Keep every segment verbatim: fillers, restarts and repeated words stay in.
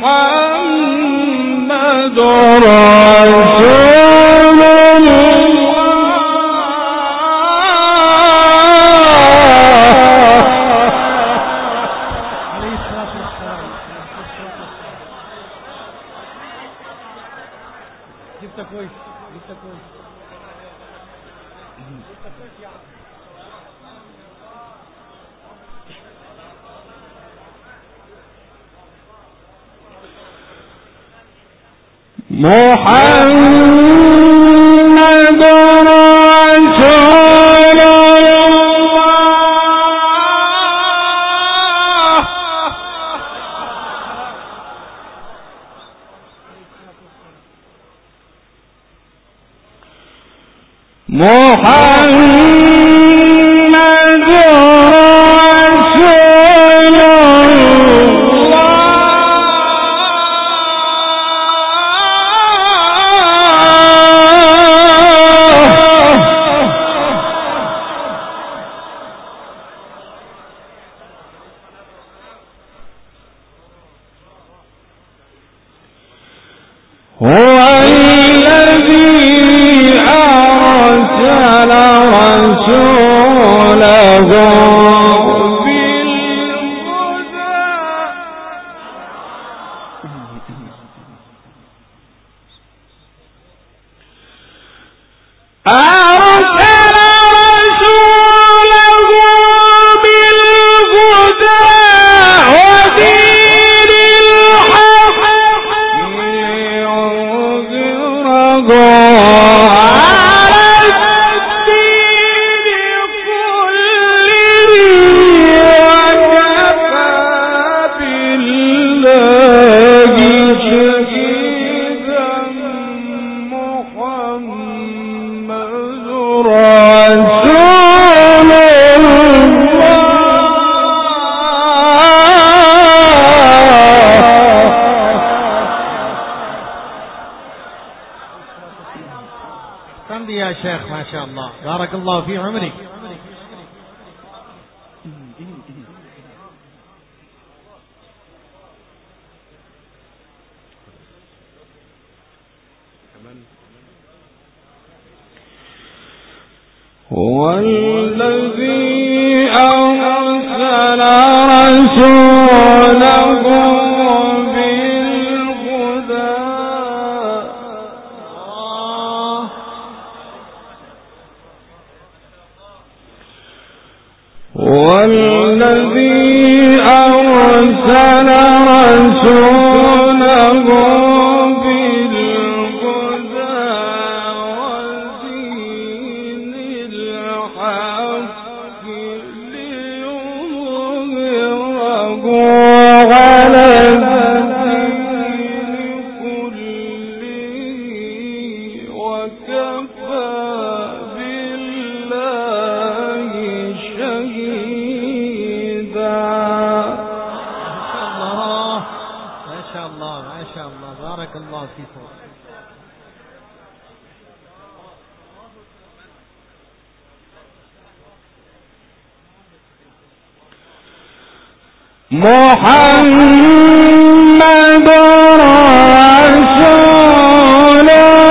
محمد رسول محمد رسول الله محمد رسول هو الذي أرسل رسوله بالهدى أرسل رسوله بالهدى ودين الحق ليظهره على الدين كله وكفى بالله شهيدا محمد رسول حمد يا شيخ ما شاء الله بارك الله في عمرك. هو الذي أرسل رسوله بالهدى هو الذي أرسل رسوله بالهدى ودين الحق ليظهره على الدين كله وكفى بالله شهيدا. ما شاء الله ما شاء الله بارك الله فيكم. محمد رسول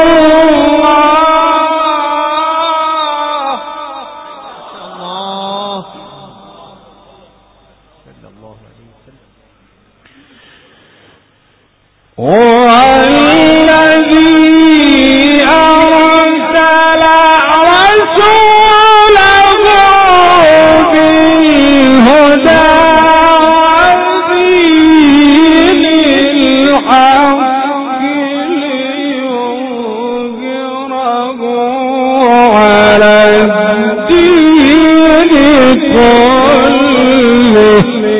الله صلى الله عليه وسلم. هو الذي أرسل رسوله بالهدى ودين الحق ليظهره على الدين كله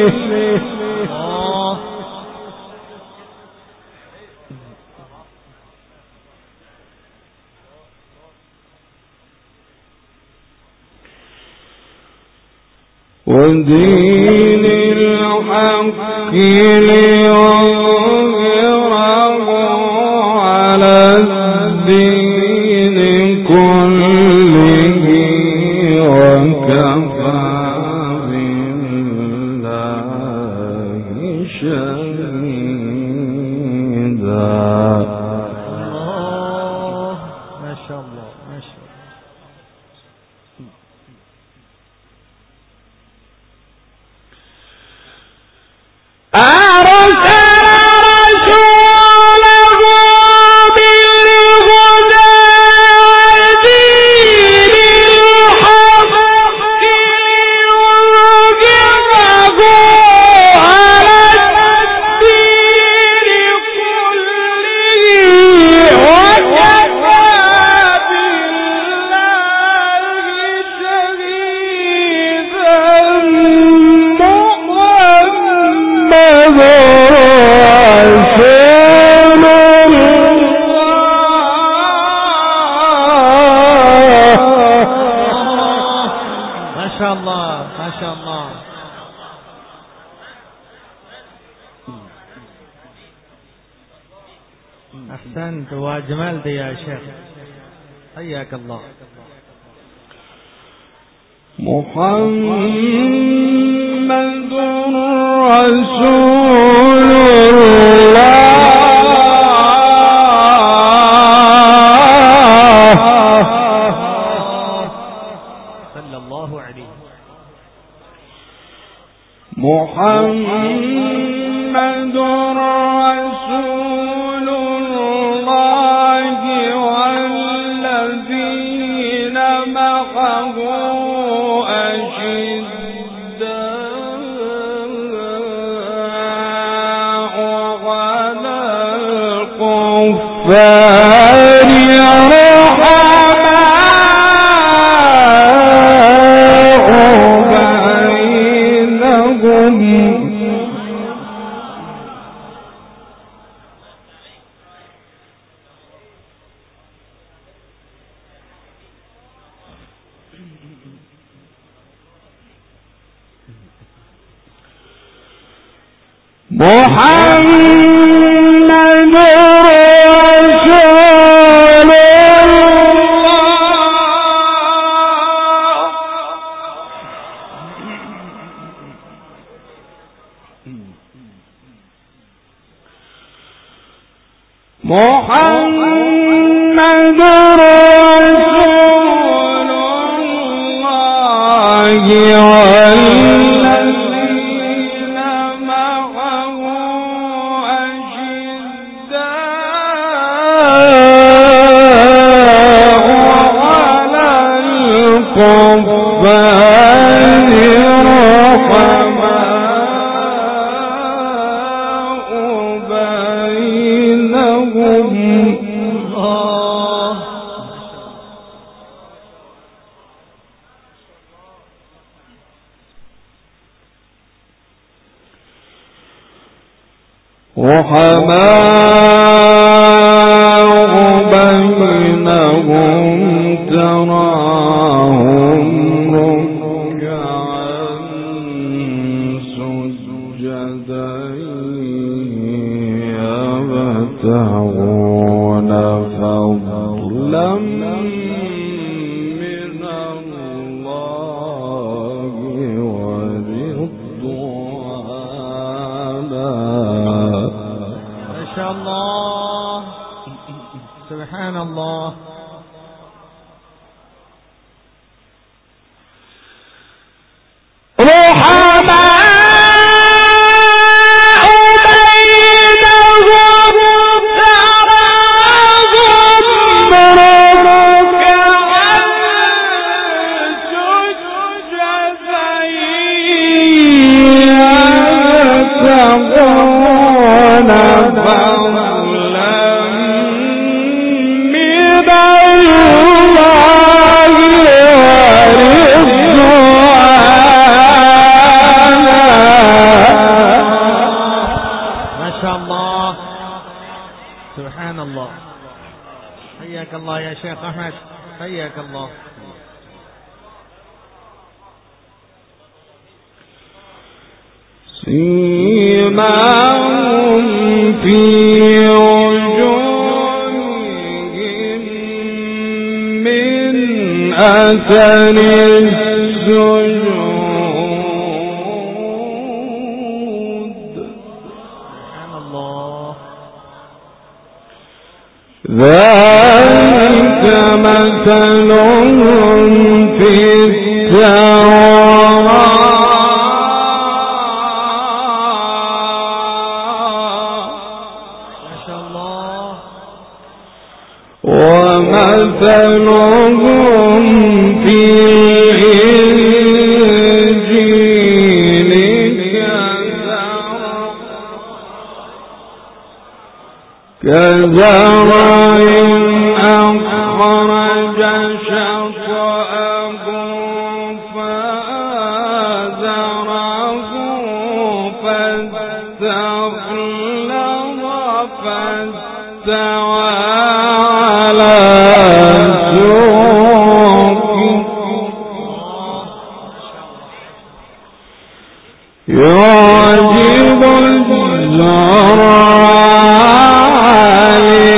ودين الحق ليظهره على الدين كله وكفى بالله شهيدا. الله ما شاء الله ما شاء الله. أحسنت وأجملت يا شيخ، حياك الله. محمد رسول الله صلى الله عليه وسلم. محمد رسول الله والذين معه أشداء على الكفار محمد رسول الله محمد رسول الله والذين معه أشداء على الكفار رحماء بينهم. رحماء بينهم تراهم ركعا سجدا يبتغون فضلا من الله ورضوانا. ما شاء الله سبحان الله. سبحان الله. حياك الله يا شيخ أحمد، حياك الله. سيماهم في وجوههم من أثر السجود. سبحان الله. ذلك مثلهم في التوراة ما شاء الله ومثلهم في الإنجيل كزرع أخرج شطأه فآزره فاستغلظ فاستوى على سوقه يعجب الزراع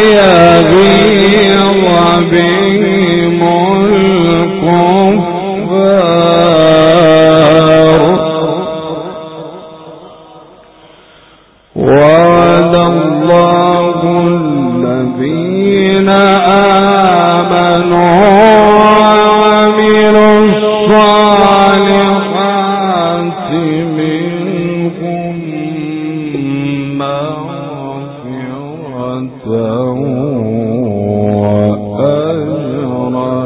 ليغيظ بهم الكفار وعد الله الذين آمنوا وعملوا الصالحات منهم مغفرة وأجرا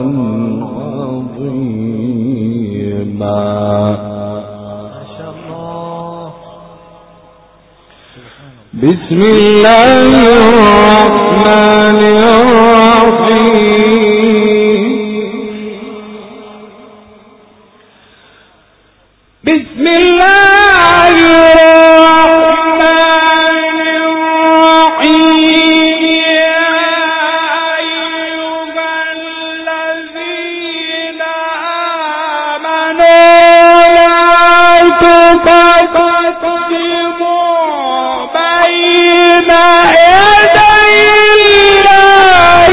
عظيما. ما شاء الله. بسم الله الرحمن الرحيم. بسم الله الرحمن الرحيم. يا أيها الذين آمنوا لا تقدموا بين يدي الله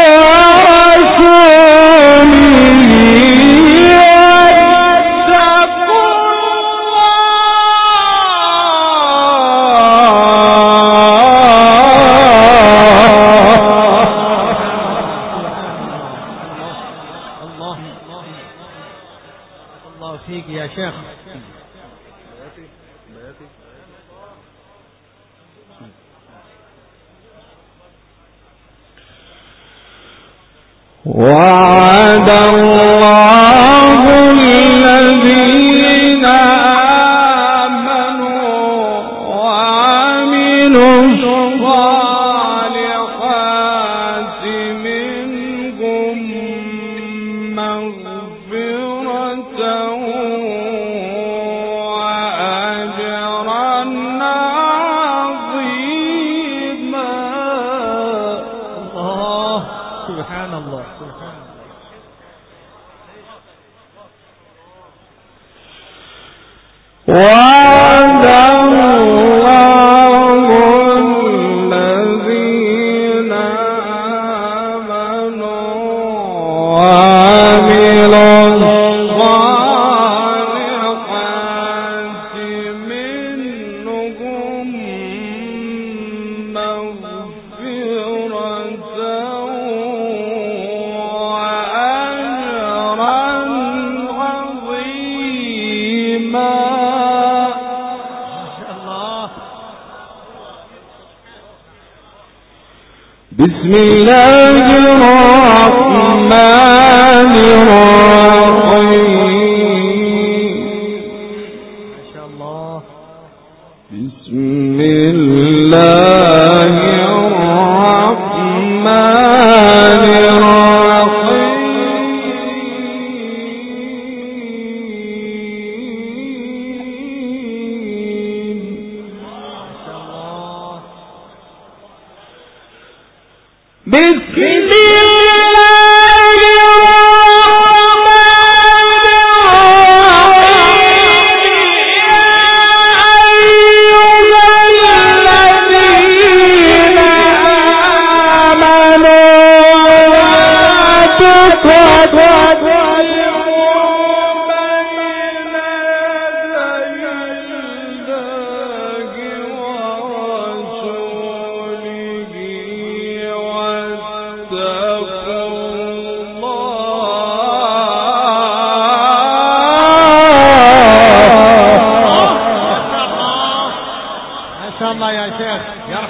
الله فيك يا شيخ. وعد الله الذين آمنوا وعملوا الصالحات منهم مغفرة وأجرا عظيما. الله سبحان الله. وعد الله الذين آمنوا وعملوا الصالحات منهم مغفرة وأجرا عظيما. بسم الله الرحمن الرحيم. ما شاء الله. بسم الله الرحمن الرحيم. بسم الله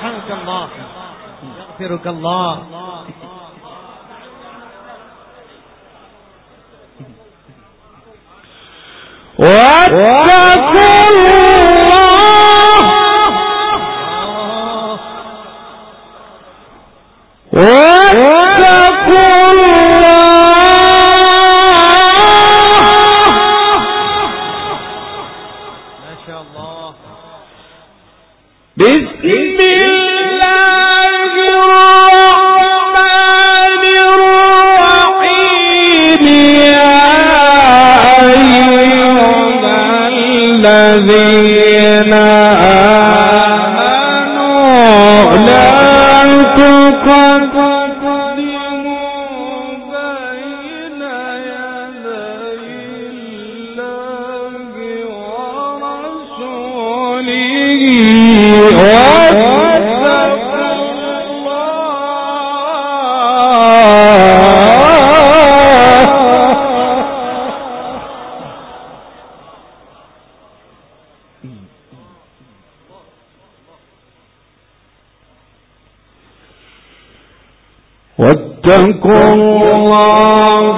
يرحمك الله يغفرك الله. واتقوا الله واتقوا الله. ما شاء الله. بسم الله الرحمن الرحيم. يا أيها الذين آمنوا لا تقدموا بين يدي الله ورسوله واتقوا واتقوا الله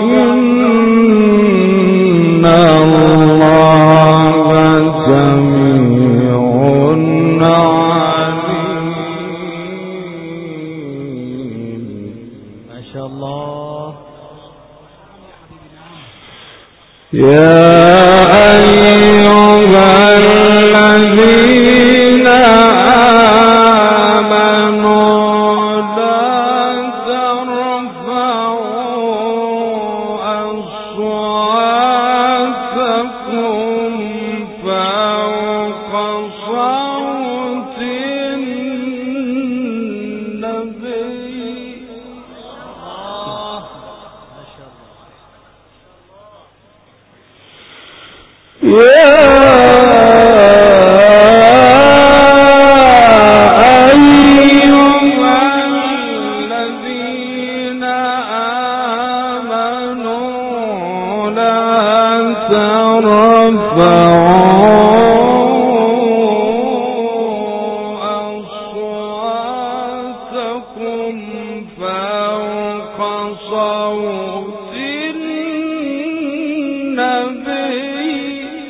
إن الله سميع عليم. ما شاء الله. يا أيها الذين آمنوا لا ترفعوا أصواتكم فوق صوت النبي. يا أيها الذين آمنوا لا ترفعوا أصواتكم فوق صوت النبي.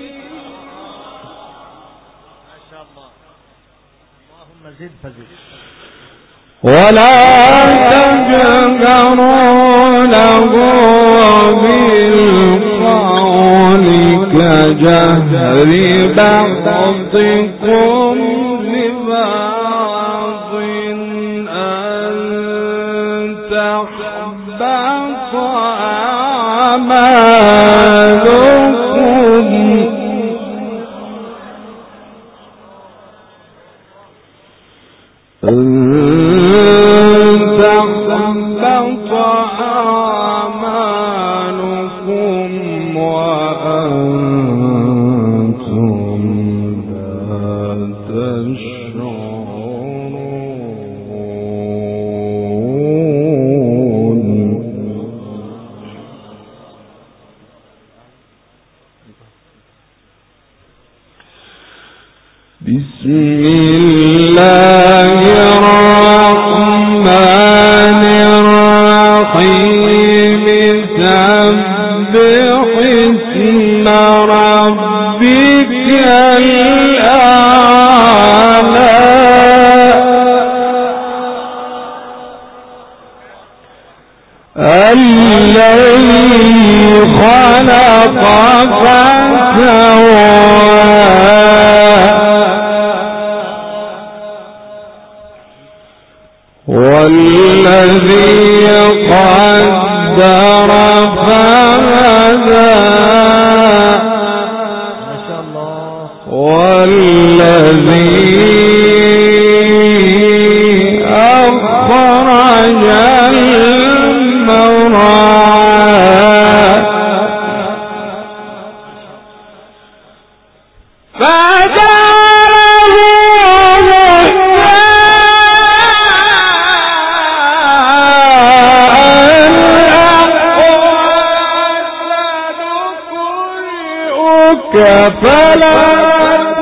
اللهم زد فزد. ولا تجهروا له بالقول كجهر بعضكم لبعض أن تحبط أعمالكم أن تحبط أعمالكم وأنتم لا تشعرون. بسم الله الرحمن الرحيم. سبح اسم ربك الأعلى الذي خلق فسوى والذي قدر فهدى ما شاء الله. والذي أخرج المرعى فلا